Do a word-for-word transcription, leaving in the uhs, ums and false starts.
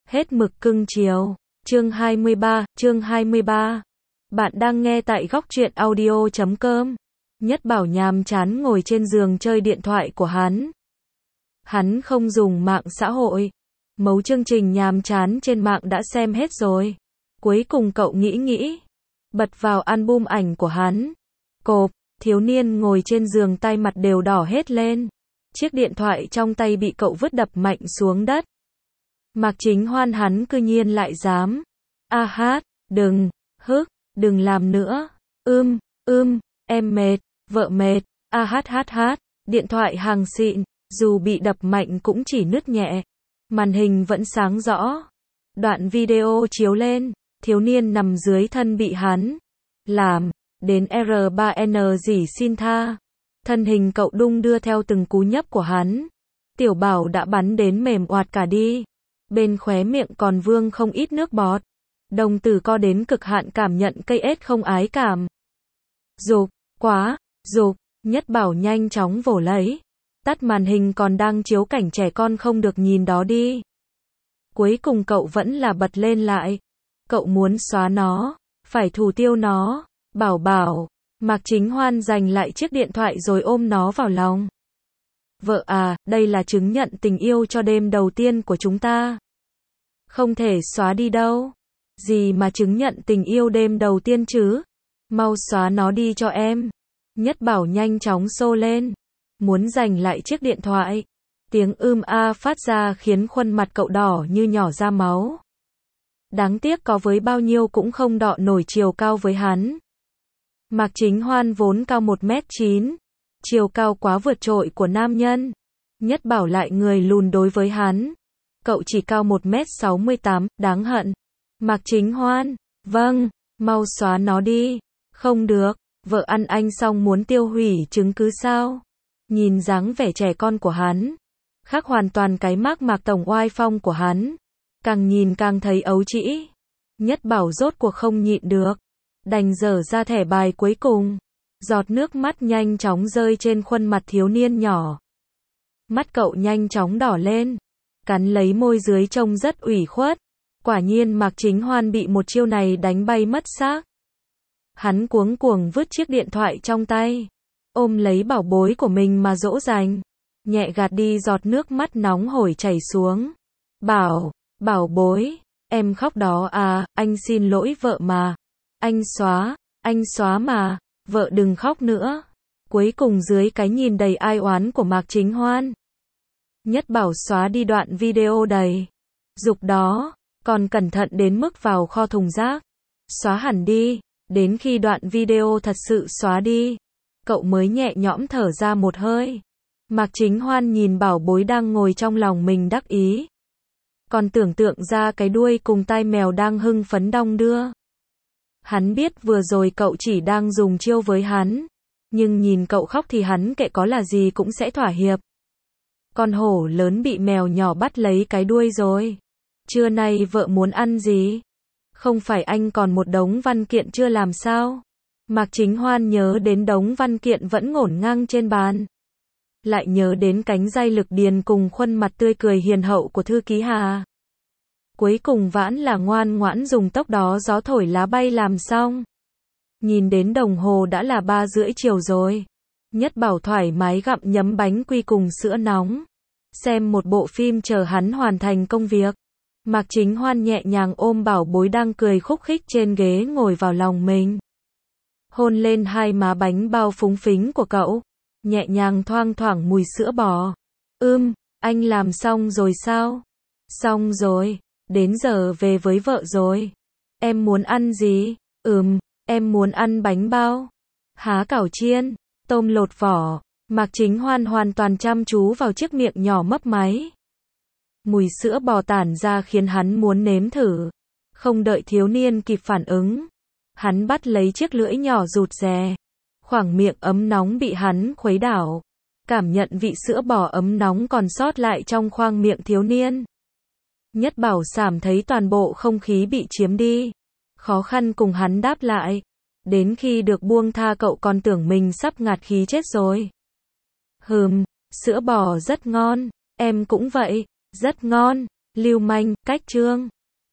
Hết mực cưng chiều. Chương hai mươi ba, chương hai mươi ba. Bạn đang nghe tại góc truyện audio chấm com. Nhất Bảo nhàm chán ngồi trên giường chơi điện thoại của hắn. Hắn không dùng mạng xã hội. Mấu chương trình nhàm chán trên mạng đã xem hết rồi. Cuối cùng cậu nghĩ nghĩ. Bật vào album ảnh của hắn. Cộp, thiếu niên ngồi trên giường tay mặt đều đỏ hết lên. Chiếc điện thoại trong tay bị cậu vứt đập mạnh xuống đất. Mạc Chính Hoan hắn cư nhiên lại dám. A hát, đừng, hức, đừng làm nữa. Ưm, ưm, em mệt, vợ mệt. A hát hát hát, điện thoại hàng xịn, dù bị đập mạnh cũng chỉ nứt nhẹ. Màn hình vẫn sáng rõ. Đoạn video chiếu lên, thiếu niên nằm dưới thân bị hắn làm đến R ba N gì xin tha. Thân hình cậu đung đưa theo từng cú nhấp của hắn. Tiểu Bảo đã bắn đến mềm oạt cả đi. Bên khóe miệng còn vương không ít nước bọt. Đồng tử co đến cực hạn cảm nhận cây ết không ái cảm. Dục, quá, dục, Nhất Bảo nhanh chóng vồ lấy. Tắt màn hình còn đang chiếu cảnh trẻ con không được nhìn đó đi. Cuối cùng cậu vẫn là bật lên lại. Cậu muốn xóa nó, phải thủ tiêu nó. Bảo bảo, Mạc Chính Hoan giành lại chiếc điện thoại rồi ôm nó vào lòng. Vợ à, đây là chứng nhận tình yêu cho đêm đầu tiên của chúng ta. Không thể xóa đi đâu. Gì mà chứng nhận tình yêu đêm đầu tiên chứ? Mau xóa nó đi cho em. Nhất Bảo nhanh chóng xô lên. Muốn giành lại chiếc điện thoại. Tiếng ưm a phát ra khiến khuôn mặt cậu đỏ như nhỏ ra máu. Đáng tiếc có với bao nhiêu cũng không đọ nổi chiều cao với hắn. Mạc Chính Hoan vốn cao một mét chín. Chiều cao quá vượt trội của nam nhân. Nhất Bảo lại người lùn đối với hắn. Cậu chỉ cao một mét sáu mươi tám, đáng hận. Mạc Chính Hoan, vâng, mau xóa nó đi. Không được, vợ ăn anh xong muốn tiêu hủy chứng cứ sao? Nhìn dáng vẻ trẻ con của hắn. Khác hoàn toàn cái mác Mạc Tổng oai phong của hắn. Càng nhìn càng thấy ấu trĩ. Nhất Bảo rốt cuộc không nhịn được. Đành dở ra thẻ bài cuối cùng. Giọt nước mắt nhanh chóng rơi trên khuôn mặt thiếu niên nhỏ. Mắt cậu nhanh chóng đỏ lên. Cắn lấy môi dưới trông rất ủy khuất. Quả nhiên Mạc Chính Hoan bị một chiêu này đánh bay mất xác. Hắn cuống cuồng vứt chiếc điện thoại trong tay. Ôm lấy bảo bối của mình mà dỗ dành. Nhẹ gạt đi giọt nước mắt nóng hổi chảy xuống. Bảo, bảo bối, em khóc đó à, anh xin lỗi vợ mà. Anh xóa, anh xóa mà, vợ đừng khóc nữa. Cuối cùng dưới cái nhìn đầy ai oán của Mạc Chính Hoan. Nhất Bảo xóa đi đoạn video đầy dục đó, còn cẩn thận đến mức vào kho thùng rác. Xóa hẳn đi, đến khi đoạn video thật sự xóa đi, cậu mới nhẹ nhõm thở ra một hơi. Mạc Chính Hoan nhìn bảo bối đang ngồi trong lòng mình đắc ý. Còn tưởng tượng ra cái đuôi cùng tai mèo đang hưng phấn đong đưa. Hắn biết vừa rồi cậu chỉ đang dùng chiêu với hắn. Nhưng nhìn cậu khóc thì hắn kệ có là gì cũng sẽ thỏa hiệp. Con hổ lớn bị mèo nhỏ bắt lấy cái đuôi rồi. Trưa nay vợ muốn ăn gì? Không phải anh còn một đống văn kiện chưa làm sao? Mạc Chính Hoan nhớ đến đống văn kiện vẫn ngổn ngang trên bàn. Lại nhớ đến cánh dây lực điền cùng khuôn mặt tươi cười hiền hậu của thư ký Hà. Cuối cùng vẫn là ngoan ngoãn dùng tốc đó gió thổi lá bay làm xong. Nhìn đến đồng hồ đã là ba rưỡi chiều rồi. Nhất Bảo thoải mái gặm nhấm bánh quy cùng sữa nóng. Xem một bộ phim chờ hắn hoàn thành công việc. Mạc Chính Hoan nhẹ nhàng ôm bảo bối đang cười khúc khích trên ghế ngồi vào lòng mình. Hôn lên hai má bánh bao phúng phính của cậu. Nhẹ nhàng thoang thoảng mùi sữa bò. Ưm, anh làm xong rồi sao? Xong rồi, đến giờ về với vợ rồi. Em muốn ăn gì? Ừm, em muốn ăn bánh bao. Há cảo chiên, tôm lột vỏ. Mạc Chính Hoan hoàn toàn chăm chú vào chiếc miệng nhỏ mấp máy. Mùi sữa bò tản ra khiến hắn muốn nếm thử. Không đợi thiếu niên kịp phản ứng. Hắn bắt lấy chiếc lưỡi nhỏ rụt rè. Khoảng miệng ấm nóng bị hắn khuấy đảo. Cảm nhận vị sữa bò ấm nóng còn sót lại trong khoang miệng thiếu niên. Nhất Bảo cảm thấy toàn bộ không khí bị chiếm đi. Khó khăn cùng hắn đáp lại. Đến khi được buông tha cậu còn tưởng mình sắp ngạt khí chết rồi. Hừm, sữa bò rất ngon, em cũng vậy, rất ngon. Lưu manh, cách chương.